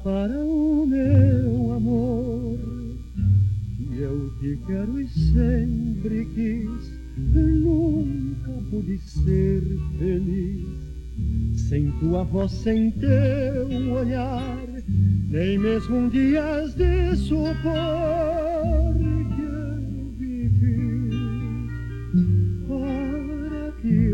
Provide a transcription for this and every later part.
para o meu amor. Eu te quero e sempre quis, nunca pude ser feliz sem tua voz, sem teu olhar, nem mesmo dias de supor que eu vivi para te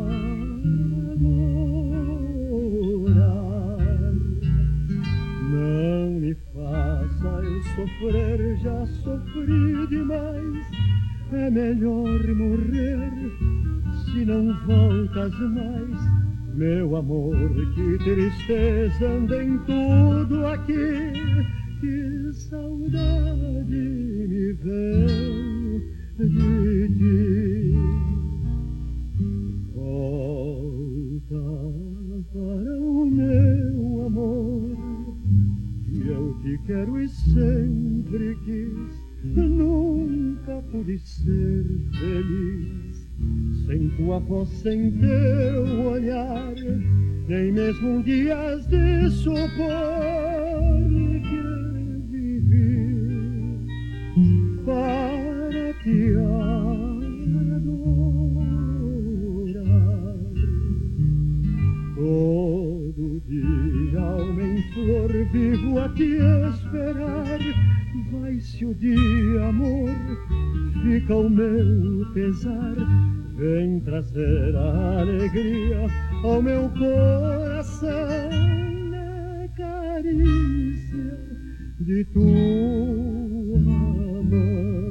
adorar. Não me faças sofrer, já sofri demais. É melhor morrer se não voltas mais. Meu amor, que tristeza anda em tudo aqui, que saudade me vem de ti. Volta para o meu amor, que eu te quero e sempre quis, nunca pude ser feliz sem tua voz, sem teu olhar, nem mesmo dias de supor que vivi para te adorar. Todo dia, alma em flor, vivo a te esperar. Vai-se o dia, amor, fica o meu pesar. Vem trazer a alegria ao meu coração na carícia de tua mão.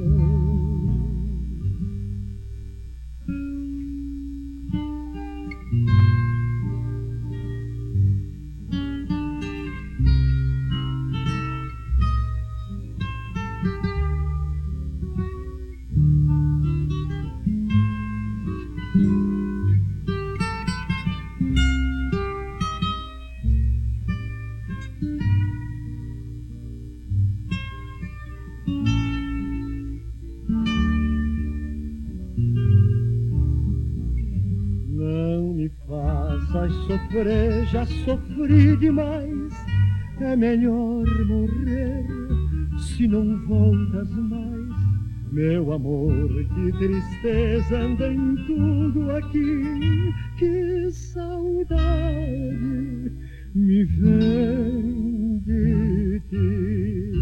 Sofrer, já sofri demais. É melhor morrer se não voltas mais. Meu amor, que tristeza anda em tudo aqui, que saudade me vem de ti.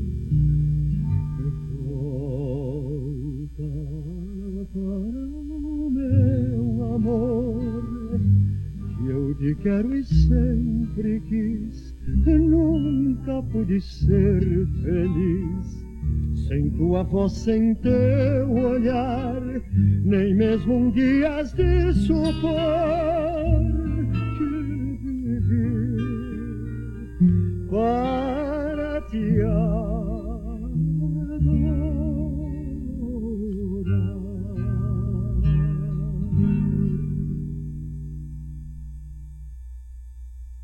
Volta para o meu amor, eu te quero e sempre quis, nunca pude ser feliz sem tua voz, sem teu olhar, nem mesmo dias de supor que vivi para te amar.